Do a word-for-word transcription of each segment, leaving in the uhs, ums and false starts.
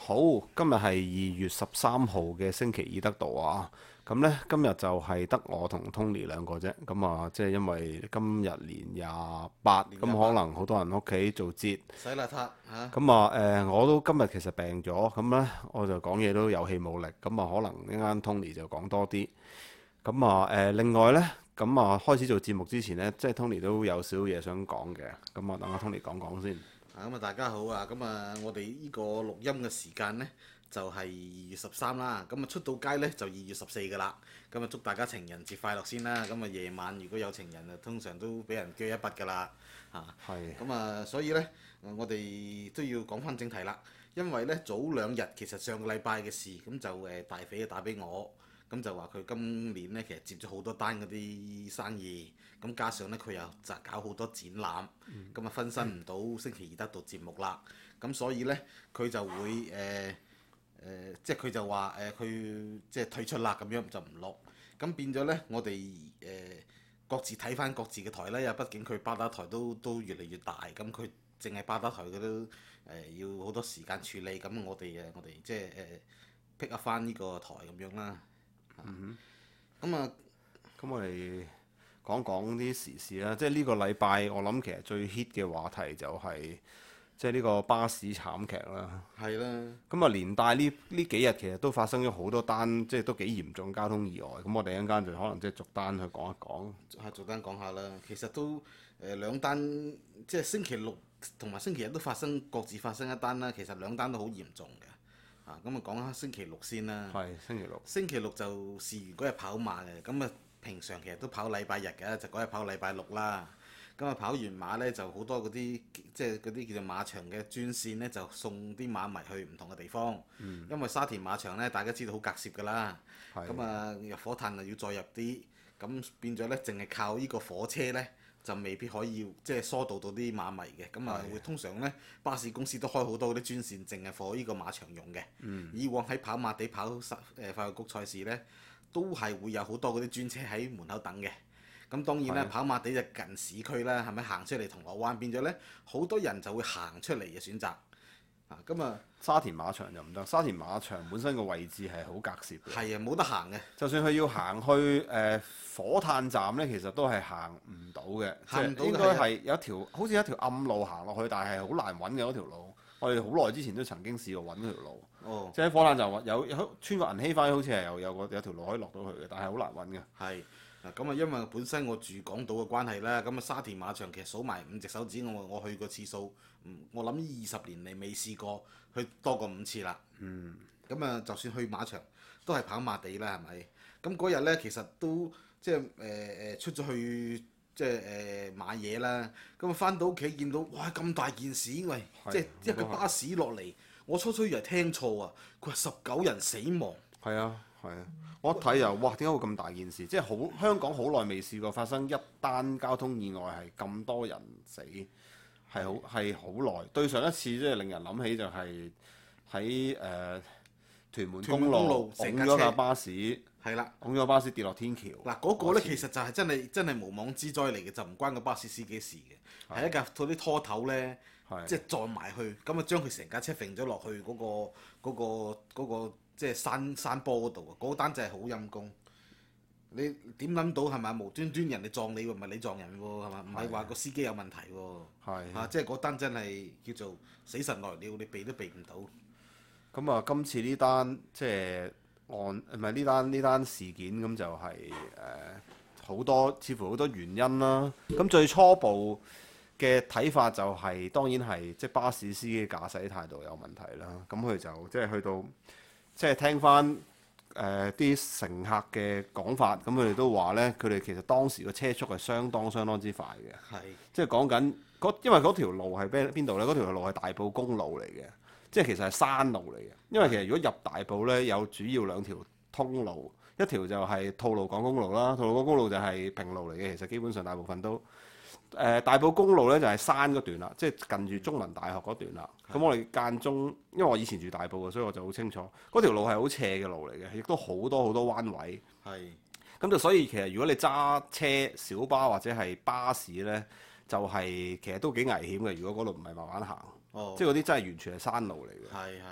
好，今日係二月十三號嘅星期二得到啊。咁呢，今日就係得我同 Tony 兩個啫。咁啊，即係因為今日年廿八，咁可能好多人屋企做節。 洗邋遢嚇， 咁啊，誒、我都今日其實病咗，咁呢，我就講嘢都有氣冇力。咁啊，可能一陣 Tony 就講多啲。咁啊，誒、另外呢，咁啊，開始做節目之前呢，即係 Tony 都有少少嘢想講嘅。咁啊，等阿 Tony 講講先。 啊咁啊大家好啊，咁啊我哋呢個錄音嘅時間呢，就係二月十三啦，咁啊出到街呢，就二月十四噶啦，咁啊祝大家情人節快樂先啦，咁啊夜晚如果有情人啊，通常都俾人鋸一筆噶啦，啊， 係。 咁啊所以呢，我哋都要講翻正題啦，因為呢，早兩日其實上個禮拜嘅事，咁就誒大肥打俾我。咁就話佢今年咧，其實接咗好多單嗰啲生意，咁加上咧佢又就搞好多展覽，咁啊、嗯、分身唔到星期二得到節目啦，咁所以咧佢就會誒誒、呃呃，即係佢就話誒佢即係退出啦，咁樣就唔錄，咁變咗咧我哋誒、呃、各自睇翻各自嘅台咧，因為畢竟佢巴打台都都越嚟越大，咁佢淨係巴打台佢都誒、呃、要好多時間處理，咁我哋誒我哋即係誒 pick up 翻呢個台咁樣啦。 嗯咁啊， 咁我哋講講啲時事啦，即係呢個禮拜我諗其實最 hit 嘅話題就係、即係呢個巴士慘劇啦。 係啦， 咁啊連帶呢呢幾日其實都發生咗好多單，即係都幾嚴重交通意外。咁我哋一陣間就可能即係逐單去講一講。 係逐單講下啦。其實都誒、呃、兩單，即係星期六同埋星期日都發生各自發生一單啦。其實兩單都好嚴重嘅。啊，咁啊講下星期六先啦。 係星期六。 星期六就試完嗰日跑馬嘅，咁啊平常其實都跑禮拜日嘅，就嗰日跑禮拜六啦。咁啊跑完馬呢，就好多嗰啲即係嗰啲叫做馬場嘅專線呢，就送啲馬迷去唔同嘅地方。嗯、因為沙田馬場呢，大家知道好隔涉㗎啦。咁啊入火炭啊要再入啲，咁變咗呢，淨係靠呢個火車呢，就未必可以即係疏導到啲馬迷嘅，咁啊會通常呢，巴士公司都開好多嗰啲專線，淨係放呢個馬場用嘅。嗯、以往喺跑馬地跑誒快活谷賽事呢，都係會有好多嗰啲專車喺門口等嘅。咁當然啦，的跑馬地就近市區啦，係咪行出嚟銅鑼灣變咗呢，好多人就會行出嚟嘅選擇。啊，咁啊沙田馬場就唔得，沙田馬場本身個位置係好隔涉嘅。 係啊，冇得行嘅。 就算佢要行去誒、呃、火炭站呢，其實都係行唔到嘅， 行唔到嘅即係應該係有一條好似一條暗路行落去，但係好難揾嘅嗰條路。我哋好耐之前都曾經試過揾嗰條路， 哦、 即係喺火炭站有有穿過銀禧花園，好似係有有個有條路可以落到去嘅，但係好難揾嘅。 係。嗱咁啊，因為本身我住港島嘅關係啦，咁啊沙田馬場其實數埋五隻手指，我我去過次數，我諗二十年嚟未試過去多過五次啦。嗯。咁啊，就算去馬場都係跑馬地啦，係咪？咁嗰日咧，其實都即係誒誒出咗去即係誒、呃、買嘢啦。咁啊翻到屋企見到哇咁大件事，喂！ 係即係一個巴士落嚟，我初初以為聽錯啊，佢話十九人死亡。 係啊。係啊，我一睇就哇，點解會咁大件事？即係好香港好耐未試過發生一單交通意外係咁多人死，係好係好耐。對上一次即係令人諗起就係喺誒屯門公路拱咗架巴士， 係啦， 拱咗巴士跌落天橋。 嗱嗰個咧其實就係真係真係無妄之災嚟嘅，就唔關個巴士司機事嘅，係的一架嗰啲拖頭咧，的即係撞埋去，咁啊將佢成架車揈咗落去嗰、嗰個嗰、嗰個嗰、嗰個嗰個即係山山坡嗰度啊！嗰單真係好陰功。你點諗到係咪？無端端人哋撞你喎，唔係你撞人喎，係嘛？唔係話個司機有問題喎。係的。啊，即係嗰單真係叫做死神來了，你避都避唔到。 咁啊，今次呢單即係案唔係呢單呢單事件咁就係誒好多似乎好多原因啦。咁最初步嘅睇法就係、是、當然係即係巴士司機駕駛態度有問題啦。咁佢就即係去到。即係聽翻誒啲乘客嘅講法，咁佢哋都話呢，佢哋其實當時個車速係相當相當之快嘅。係是，即係講緊嗰，因為嗰條路係邊邊度呢？嗰條路係大埔公路嚟嘅，即係其實係山路嚟嘅。因為其實如果入大埔呢，有主要兩條通路，一條就係吐露港公路啦，吐露港公路就係平路嚟嘅。其實基本上大部分都。誒、呃、大埔公路咧就係、是、山嗰段啦，即係近住中文大學嗰段啦。咁的我哋間中，因為我以前住大埔嘅，所以我就好清楚嗰條路係好斜嘅路嚟嘅，亦都好多好多彎位。係的。咁就所以其實如果你揸車小巴或者係巴士咧，就係、是、其實都幾危險嘅。如果嗰度唔係慢慢行，哦、即係嗰啲真係完全係山路嚟嘅。 係係。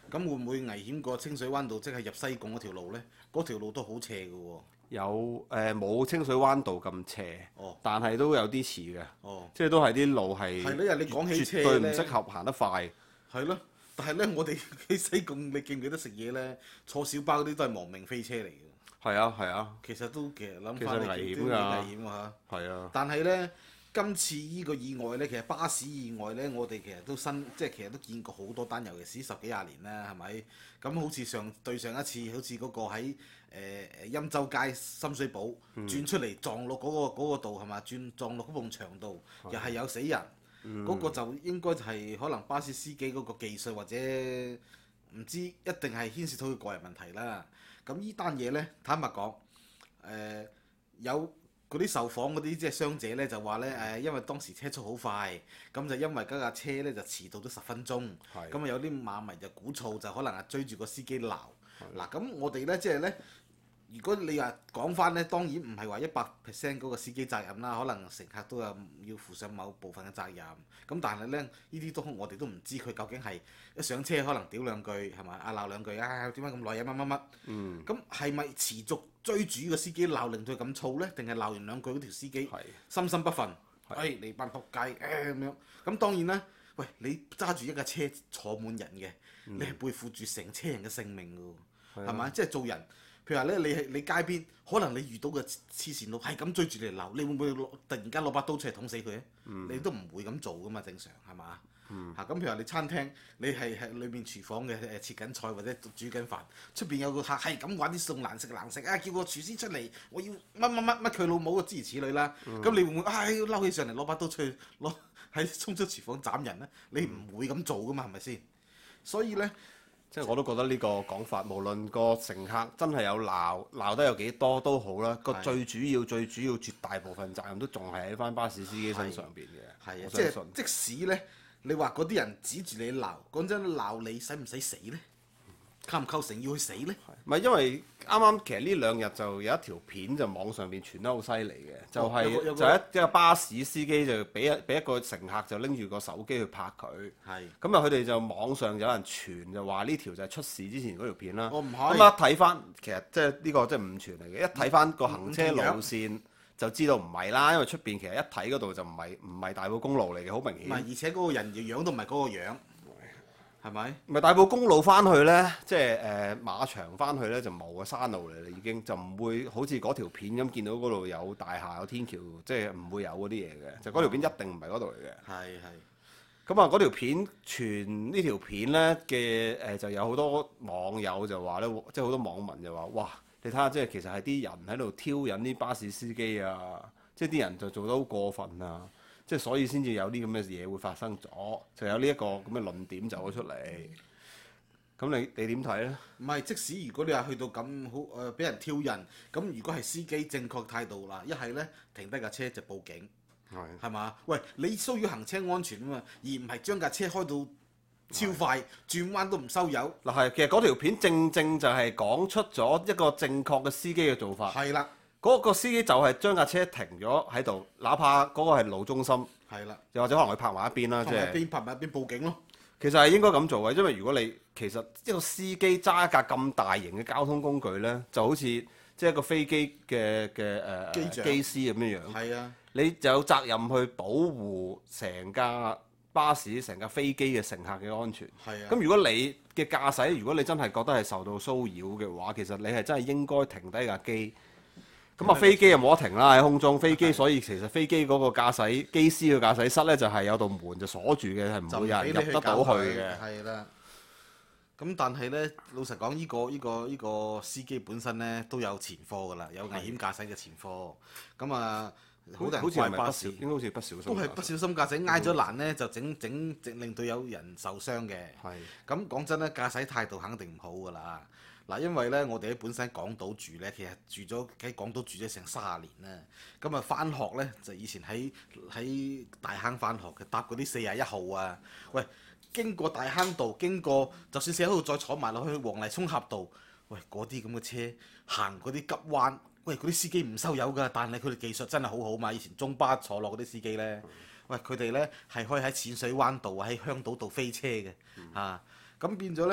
咁會唔會危險過清水灣道即係入西貢嗰條路呢？嗰條路都好斜嘅喎。 有誒冇清水灣道咁斜， 哦但係都有啲似嘅， 哦， 即係都係啲路係係咯，因為你講起車絕對唔呢， 適合行得快。 係咯。但係呢，我哋喺西貢，你記唔記得食嘢呢？坐小巴嗰啲都係亡命飛車嚟嘅。 係啊係啊， 其實都其實諗其實翻嚟危險㗎都危險啊嚇。 係啊， 但係呢，今次依個意外呢，其實巴士意外呢，我哋其實都新，即係其實都見過好多單，尤其是十幾廿年啦，係咪？咁好似上對上一次，好似嗰個喺誒誒欽州街深水埗、 嗯、 轉出嚟撞落嗰、嗰個嗰個度係嘛？轉撞落嗰埲牆度， 嗯、 又係有死人。嗰、嗯、個就應該就係可能巴士司機嗰個技術或者唔知，一定係牽涉到佢個人問題啦。咁依單嘢呢，坦白講，誒、呃、有。嗰啲受訪嗰啲即係傷者咧就話咧誒，因為當時車速好快，咁就因為嗰架車咧就遲到咗十分鐘，咁啊的有啲馬迷就鼓噪，就可能係追住個司機鬧。嗱咁的我哋咧即係咧，如果你話講翻咧，當然唔係話一百 percent 嗰個司機責任啦，可能乘客都有要負上某部分嘅責任。咁但係咧，呢啲都我哋都唔知佢究竟係一上車可能屌兩句係咪啊鬧兩句啊點解咁耐啊乜乜乜？嗯。咁係咪持續追住個司機鬧令到佢咁燥呢？定係鬧完兩句嗰條司機心心不憤？誒你班仆街誒咁樣。咁當然啦，喂你揸住一架車坐滿人嘅，嗯、你係背負住成車人嘅性命㗎喎，係咪？即係做人。譬如話咧，你係你街邊，可能你遇到個黐線佬係咁追住你鬧，你會唔會突然間攞把刀出嚟捅死佢咧？嗯、你都唔會咁做噶嘛，正常係嘛？嚇咁、嗯啊、譬如話你餐廳，你係喺裏面廚房嘅誒切緊菜或者煮緊飯，出邊有個客係咁玩啲餸難食難食啊，叫個廚師出嚟，我要乜乜乜乜佢老母嘅諸如此類啦。咁、嗯、你會唔會唉嬲起上嚟攞把刀出去攞喺衝出廚房斬人咧？你唔會咁做噶嘛，係咪先？所以咧。 即係我都覺得呢個講法，無論個乘客真係有鬧鬧得有幾多都好啦，個最主要最主要絕大部分責任都仲係喺翻巴士司機身上邊嘅。係啊，即係即使咧，你話嗰啲人指住你鬧，講真鬧你使唔使死咧？構唔構成要去死咧？ 唔係因為啱啱其實呢兩日就有一條片就網上邊傳得好犀利嘅，就係、是哦、就一一個巴士司機就俾一俾一個乘客就拎住個手機去拍佢。係是。咁啊，佢哋就網上有人傳就話呢條就係出事之前嗰條片啦。我唔係。咁啊，睇翻其實即係呢個即係誤傳嚟嘅，一睇翻個行車路線就知道唔係啦，因為出邊其實一睇嗰度就唔係唔係大埔公路嚟嘅，好明顯。 唔係，而且嗰個人嘅樣都唔係嗰個樣。係咪？ 唔係大埔公路翻去呢，即係誒、呃、馬場翻去呢，就冇嘅山路嚟啦，已經就唔會好似嗰條片咁見到嗰度有大廈有天橋，即係唔會有嗰啲嘢嘅。就嗰條片一定唔係嗰度嚟嘅。係係、哦。咁啊，嗰條片傳呢條片呢嘅誒、呃，就有好多網友就話呢，即係好多網民就話：哇！你睇下，即係其實係啲人喺度挑釁啲巴士司機啊，即係啲人就做得好過分啊！即係所以先至有啲咁嘅嘢會發生咗，就有呢一個咁嘅論點走咗出嚟。咁你你點睇呢？ 唔係，即使如果你話去到咁好誒，俾、呃、人挑釁，咁如果係司機正確態度啦，一係呢停低架車就報警，係係嘛？喂，你需要行車安全啊嘛，而唔係將架車開到超快，的轉彎都唔收油。 嗱係，其實嗰條片正正就係講出咗一個正確嘅司機嘅做法。係啦。嗰個司機就係將架車停咗喺度，哪怕嗰個係路中心，係啦的，又或者可能佢泊埋一邊啦，即係邊泊埋一邊報警咯。 其實係應該咁做嘅，因為如果你其實一個司機揸一架咁大型嘅交通工具呢，就好似即係一個飛機嘅嘅誒機長機師咁樣樣。係啊的，你就有責任去保護成架巴士、成架飛機嘅乘客嘅安全。係啊的。咁如果你嘅駕駛，如果你真係覺得係受到騷擾嘅話，其實你係真係應該停低架機。咁啊，飛機又冇得停啦喺空中，飛機所以其實飛機嗰個駕駛機師嘅駕駛室呢，就係有道門就鎖住嘅，係唔會有人入得到去嘅。係啦。 咁但係呢，老實講，呢個呢個呢個司機本身呢都有前科㗎啦，有危險駕駛嘅前科。咁啊，好多人怪巴士， 應該好似不小心， 都係不小心駕駛，挨咗欄呢，就整整整令到有人受傷嘅。係。咁講真咧，駕駛態度肯定唔好㗎啦。嗱，因為咧，我哋喺本身港島住咧，其實住咗喺港島住咗成卅年啦。咁啊，翻學咧就以前喺喺大坑翻學嘅，搭嗰啲四廿一號啊。喂，經過大坑道，經過就算四廿一號再坐埋落去黃泥涌峽道，喂，嗰啲咁嘅車行嗰啲急彎，喂，嗰啲司機唔收油㗎，但係佢哋技術真係好好嘛。以前中巴坐落嗰啲司機咧，喂，佢哋咧係可以喺淺水灣道啊，喺香島道飛車嘅嚇。咁、啊、變咗咧。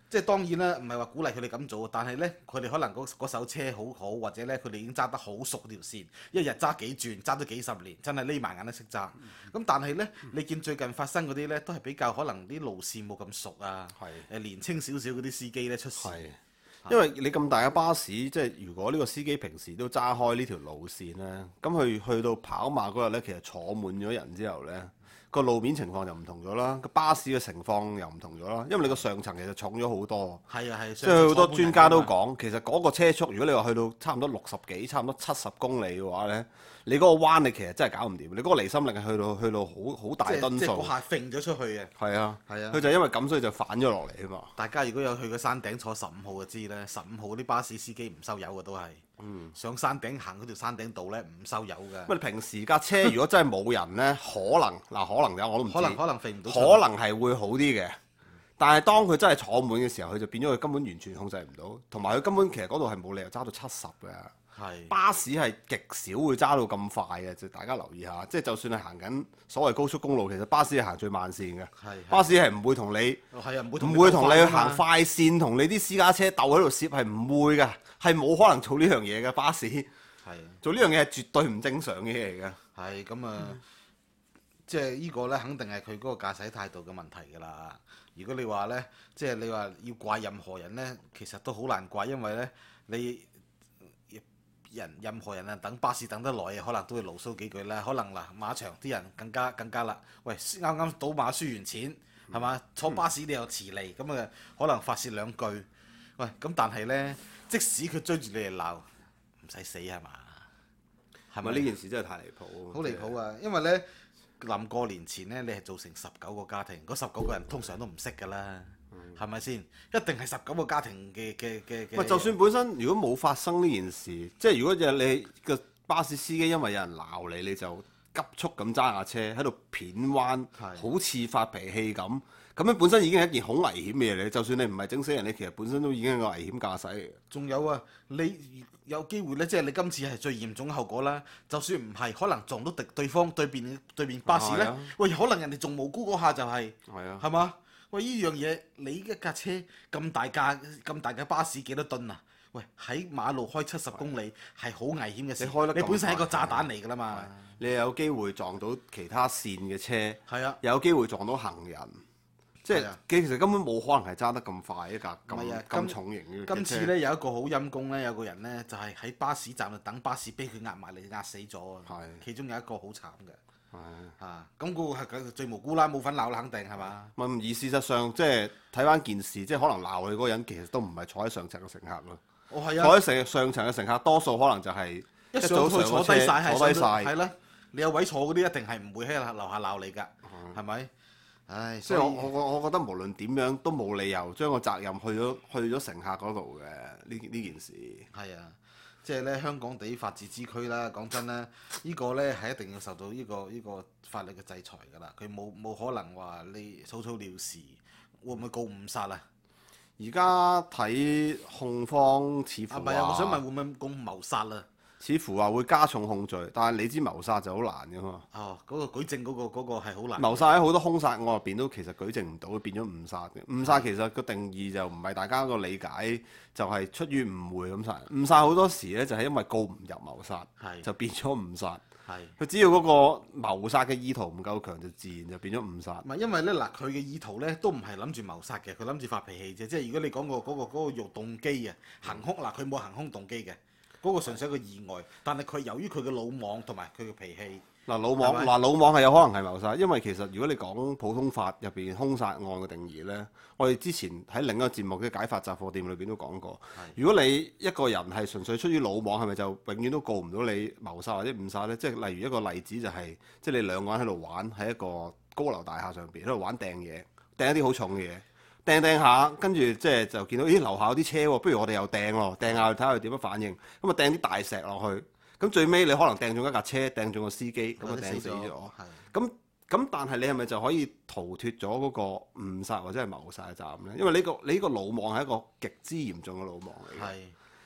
即係當然啦，唔係話鼓勵佢哋咁做，但係呢，佢哋可能嗰嗰手車好好，或者呢，佢哋已經揸得好熟條線，一日揸幾轉，揸咗幾十年，真係匿埋眼都識揸。咁、嗯、但係呢，你見最近發生嗰啲呢，都係比較可能啲路線冇咁熟啊，誒年青少少嗰啲司機呢出事。 因為你咁大嘅巴士，即係如果呢個司機平時都揸開呢條路線呢，咁佢去到跑馬嗰日呢，其實坐滿咗人之後呢，個路面情況就唔同咗啦，個巴士嘅情況又唔同咗啦，因為你個上層其實重咗好多。 係啊係， 即係好多專家都講，其實嗰個車速，如果你話去到差唔多六十幾、差唔多七十公里嘅話呢，你嗰個彎你其實真係搞唔掂，你嗰個離心力係去到去到好好大噸數。 即係嗰下揈咗出去嘅。 係啊， 係啊， 佢就因為咁所以就反咗落嚟啊嘛。 大家如果有去過山頂坐十五號就知啦，十五號嗰啲巴士司機唔收油嘅都係。嗯。上山頂行嗰條山頂道呢，唔收油嘅。 咁你平時架車如果真係冇人呢，可能嗱可能有我都唔知。 可能可能揈唔到。 可能係會好啲嘅。但係當佢真係坐滿嘅時候，佢就變咗佢根本完全控制唔到，同埋佢根本其實嗰度係冇理由揸到七十嘅。 係。 巴士係極少會揸到咁快嘅，就大家留意下。即係就算係行緊所謂高速公路，其實巴士係行最慢線嘅。 係。 巴士係唔會同你係啊，唔會唔會同你去行快線，同你啲私家車鬥喺度攝係唔會㗎，係冇可能做呢樣嘢嘅巴士。係。做呢樣嘢係絕對唔正常嘅嘢嚟㗎。 係咁啊，即係呢個呢，肯定係佢嗰個駕駛態度嘅問題㗎啦。如果你話呢，即係你話要怪任何人呢，其實都好難怪，因為呢，你人任何人啊等巴士等得耐，可能都會牢騷幾句啦。可能嗱馬場啲人更加更加啦。喂，啱啱賭馬輸完錢係嘛？坐巴士你又遲嚟，咁啊可能發泄兩句。喂，咁但係呢，即使佢追住你嚟鬧，唔使死係嘛？係咪呢件事真係太離譜？ 好離譜啊！因為呢，臨過年前呢，你係造成十九個家庭，嗰十九個人通常都唔識㗎啦，係咪先？一定係十九個家庭嘅嘅嘅嘅。 喂，就算本身如果冇發生呢件事，即係如果就你個巴士司機因為有人鬧你，你就急速咁揸架車喺度片彎，好似發脾氣咁，咁樣本身已經係一件好危險嘅嘢嚟。就算你唔係整死人，你其實本身都已經係個危險駕駛嚟嘅。 仲有啊，你有機會呢，即係你今次係最嚴重嘅後果啦。就算唔係，可能撞到敵對方對面對面巴士呢，啊、喂，可能人哋仲無辜嗰下就係、是，係嘛、啊？喂，呢樣嘢你一架車咁大架咁大嘅巴士幾多噸啊？喂，喺馬路開七十公里係好危險嘅事。你開得你本身係一個炸彈嚟㗎啦嘛。 你有機會撞到其他線嘅車， 係啊， 有機會撞到行人。即係其實根本冇可能係揸得咁快一架咁咁重型嘅車。 今次呢，有一個好陰功呢，有個人呢，就係、是、喺巴士站度等巴士，俾佢壓埋嚟壓死咗啊！係，其中有一個好慘嘅。係啊，咁嗰個係最無辜啦，冇份鬧啦，肯定係嘛？ 唔而事實上，即係睇翻件事，即係可能鬧佢嗰個人其實都唔係坐喺上層嘅乘客咯。 哦，係啊。 坐喺上上層嘅乘客，多數可能就係一早上坐低曬， 坐低晒。 係啦，你有位坐嗰啲一定係唔會喺樓下鬧你㗎，係咪、嗯？唉， 即係我我我覺得無論點樣都冇理由將個責任去咗去咗乘客嗰度嘅呢呢件事。係啊，即係咧香港地法治之區啦，講真咧，呢、呢個咧係一定要受到呢、呢個呢、呢個法律嘅制裁㗎啦。佢冇冇可能話你草草了事，會唔會告誤殺啊？ 而家睇控方似乎唔係啊，我想問會唔會告謀殺啊？ 似乎話會加重控罪，但係你知謀殺就好難㗎嘛。 哦，嗰、嗰個舉證嗰、嗰個嗰、嗰個係好難。 謀殺喺好多兇殺案入邊都其實舉證唔到，變咗誤殺嘅。誤殺其實個定義就唔係大家個理解，就係、是、出於誤會咁殺。誤殺好多時咧就係因為告唔入謀殺， 係就變咗誤殺。 係佢只要嗰個謀殺嘅意圖唔夠強，就自然就變咗誤殺。 唔係因為咧嗱，佢嘅意圖咧都唔係諗住謀殺嘅，佢諗住發脾氣啫。即係如果你講過嗰個嗰、嗰個用動機啊，行兇嗱，佢冇行兇動機嘅。嗰個純粹係個意外，但係佢由於佢嘅魯莽同埋佢嘅脾氣， 嗱魯莽嗱魯莽係有可能係謀殺，因為其實如果你講普通法入邊兇殺案嘅定義呢，我哋之前喺另一個節目嘅解法雜貨店裏邊都講過。如果你一個人係純粹出於魯莽，係咪就永遠都告唔到你謀殺或者誤殺呢？即係例如一個例子就係、是，即係你兩個人喺度玩喺一個高樓大廈上邊喺度玩掟嘢，掟一啲好重嘅嘢。掟掟下，跟住即係就見到，咦樓下有啲車喎，不如我哋又掟咯，掟下去睇下佢點樣反應。咁啊掟啲大石落去，咁最尾你可能掟中一架車，掟中個司機，咁啊掟死咗。咁咁但係你係咪就可以逃脫咗嗰個誤殺或者係謀殺嘅責任咧？因為呢、呢個你呢個魯莽係一個極之嚴重嘅魯莽嚟嘅。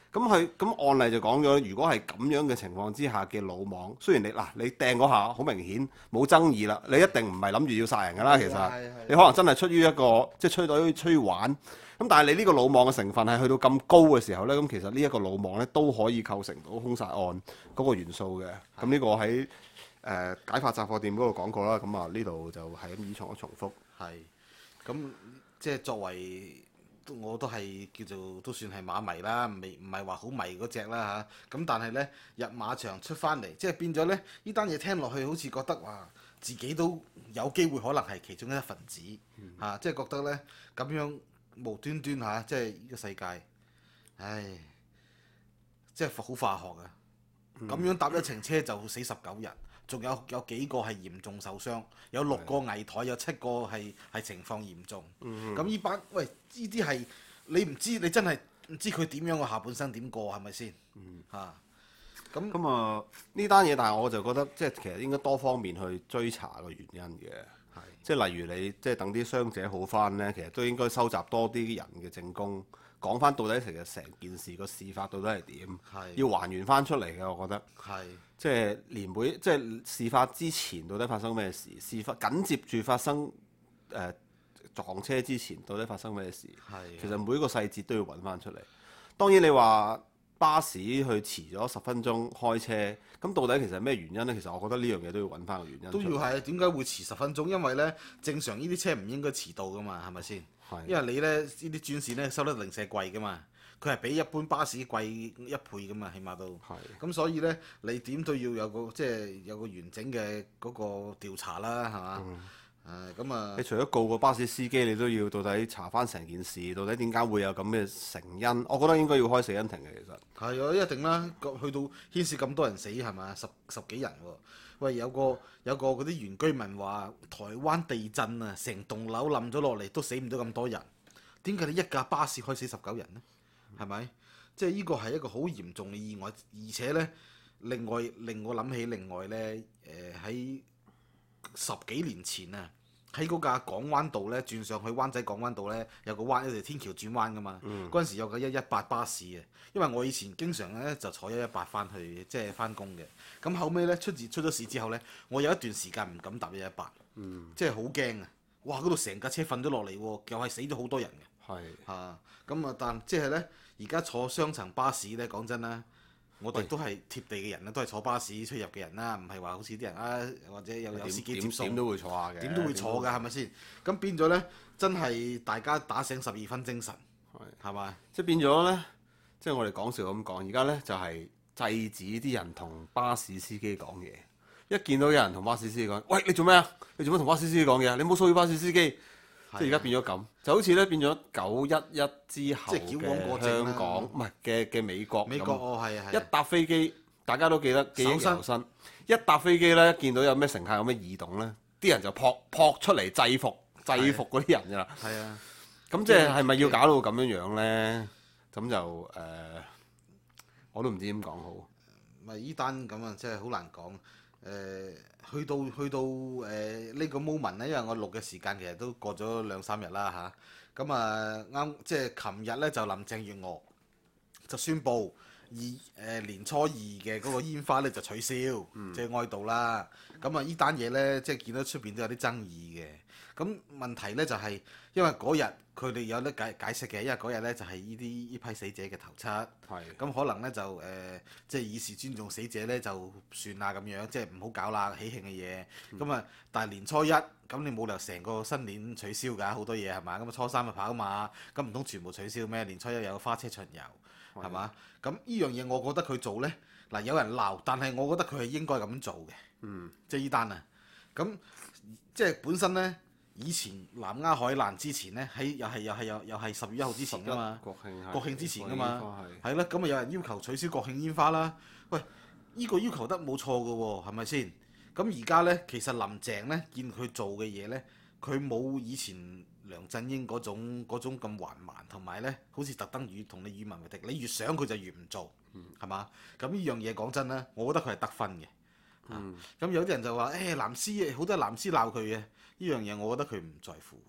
咁佢咁案例就講咗，如果係咁樣嘅情況之下嘅魯莽，雖然你嗱你掟嗰下好明顯冇爭議啦，你一定唔係諗住要殺人㗎啦，其實你可能真係出於一個即係吹水吹玩。咁但係你呢個魯莽嘅成分係去到咁高嘅時候呢，咁其實呢一個魯莽呢都可以構成到兇殺案嗰個元素嘅。咁呢個喺誒、呃、解法雜貨店嗰度講過啦。咁啊呢度就係咁以重重複。 係，咁即係作為我都係叫做都算係馬迷啦，未唔係話好迷嗰只啦嚇。咁、啊、但係呢，入馬場出翻嚟，即係變咗呢呢單嘢聽落去好似覺得話自己都有機會可能係其中一份子嚇、嗯啊，即係覺得呢咁樣。無端端嚇、啊，即係呢個世界，唉，即係好化學啊！咁、嗯、樣搭一程車就死十九人，仲有有幾個係嚴重受傷，有六個危殆，有七個係係情況嚴重。咁呢、嗯、班喂，呢啲係你唔知，你真係唔知佢點樣個下半生點過，係咪先？嚇咁咁啊呢單嘢，但係我就覺得即係其實應該多方面去追查個原因嘅。即係例如你即係等啲傷者好翻呢，其實都應該收集多啲人嘅證供，講翻到底其實成件事個事發到底係點， 係要還原翻出嚟嘅。我覺得係即係連每即係事發之前到底發生咩事，事發緊接住發生誒、呃、撞車之前到底發生咩事， 係其實每一個細節都要揾翻出嚟。當然你話巴士去遲咗十分鐘開車，咁到底其實係咩原因呢？其實我覺得呢樣嘢都要揾翻個原因。 都要係點解會遲十分鐘？因為呢，正常呢啲車唔應該遲到噶嘛，係咪先？ 係。 因為你呢，呢啲專線呢收得零舍貴噶嘛，佢係比一般巴士貴一倍噶嘛，起碼都。係。咁所以呢，你點都要有個即係有個完整嘅嗰個調查啦，係嘛？嗯誒咁啊！ 你除咗告個巴士司機，你都要到底查翻成件事，到底點解會有咁嘅成因？我覺得應該要開死因庭嘅，其實係啊，一定啦。去到牽涉咁多人死係咪？十十幾人喎。喂，有個有個嗰啲原居民話，台灣地震啊，成棟樓冧咗落嚟都死唔到咁多人，點解你一架巴士可以死十九人呢？係咪？即係呢個係一個好嚴重嘅意外，而且呢，另外令我諗起另外呢，誒、呃、喺十幾年前啊。喺嗰架港灣道咧，轉上去灣仔港灣道咧，有個彎，有條天橋轉彎噶嘛。嗰陣、嗯、時有個一一八巴士嘅，因為我以前經常咧就坐一一八翻去，即係翻工嘅。咁後尾咧出事出咗事之後咧，我有一段時間唔敢搭一一八，即係好驚啊！哇，嗰度成架車瞓咗落嚟喎，又係死咗好多人嘅。係嚇是，咁啊，但即係咧，而家坐雙層巴士咧，講真啦。我哋都係貼地嘅人啦，都係坐巴士出入嘅人啦，唔係話好似啲人啊，或者有有司機接送， 點都會坐下嘅， 點都會坐㗎，係咪先？咁變咗呢，真係大家打醒十二分精神，係係咪？ 即係變咗呢，即係我哋講笑咁講，而家呢，就係制止啲人同巴士司機講嘢。一見到有人同巴士司機講，喂，你做咩啊？你做乜同巴士司機講嘢啊？你冇騷擾巴士司機。即係而家變咗咁，就好似咧變咗九一一之後嘅香港，唔係嘅嘅美國。 美國哦，係係。 一搭飛機，大家都記得記憶猶新。一搭飛機咧，見到有咩乘客有咩異動咧，啲人就撲撲出嚟制服制服嗰啲人㗎啦。係啊。咁即係係咪要搞到咁樣樣咧？咁就誒、呃，我都唔知點講好。 咪依單咁啊，真係好難講。誒、呃。去到去到誒呢、呃這個 moment 咧，因為我錄嘅時間其實都過咗兩三日啦嚇，咁啊啱即係琴日咧就林鄭月娥就宣布二誒、呃、年初二嘅嗰個煙花咧就取消，嗯、即係哀悼啦。咁啊呢單嘢咧即係見到出邊都有啲爭議嘅。咁問題咧就係、是、因為嗰日佢哋有得解解釋嘅，因為嗰日咧就係呢啲呢批死者嘅頭七，咁的可能咧就誒、呃、即係以示尊重死者咧就算啦咁樣，即係唔好搞啦喜慶嘅嘢。咁啊、嗯，但係年初一咁你冇理由成個新年取消㗎，好多嘢係嘛？咁啊初三就跑馬，咁唔通全部取消咩？年初一有花車巡遊係嘛？咁呢的樣嘢我覺得佢做咧嗱有人鬧，但係我覺得佢係應該咁做嘅。嗯，即係呢單啊，咁即係本身咧。以前南丫海難之前呢，喺又係又係又又係十月一號之前噶嘛，國慶國慶之前噶嘛，係咯，咁啊有人要求取消國慶煙花啦。喂，呢、這個要求得冇錯嘅喎，係咪先？咁而家呢，其實林鄭呢，見佢做嘅嘢呢，佢冇以前梁振英嗰種嗰種咁橫蠻，同埋呢，好似特登與同你與民為敵。你越想佢就越唔做，係嘛、嗯？咁呢樣嘢講真啦，我覺得佢係得分嘅。咁、嗯啊、有啲人就話，誒、欸、藍絲好多藍絲鬧佢嘅。呢樣嘢我覺得佢唔在乎，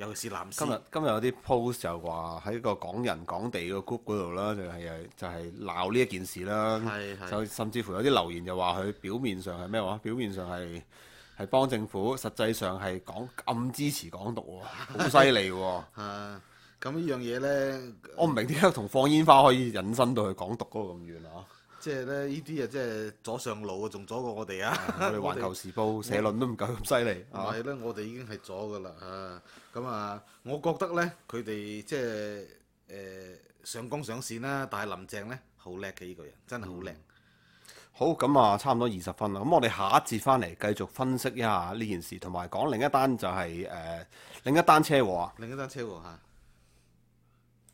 尤其是藍今絲。 日今日有啲 post 就話喺個港人港地個 group 嗰度啦，就係就係鬧呢一件事啦。 係係就甚至乎有啲留言就話佢表面上係咩話？表面上係係幫政府，實際上係講咁支持港獨喎，好犀利喎！ 啊，咁呢樣嘢呢， 我唔明點解同放煙花可以引申到去港獨嗰度咁遠啊！ 即係咧呢啲啊，即係左上路啊，仲左過我哋啊！ 我哋環球時報社論都唔夠咁犀利唔係咧，我哋已經係左噶啦啊！咁啊，我覺得咧，佢哋即係誒上綱上線啦，但係林鄭咧好叻嘅呢個人，真係好叻。 好，咁啊，差唔多二十分啦。咁我哋下一節翻嚟繼續分析一下呢件事，同埋講另一單就係、誒、另一單車禍啊。 另一單車禍嚇。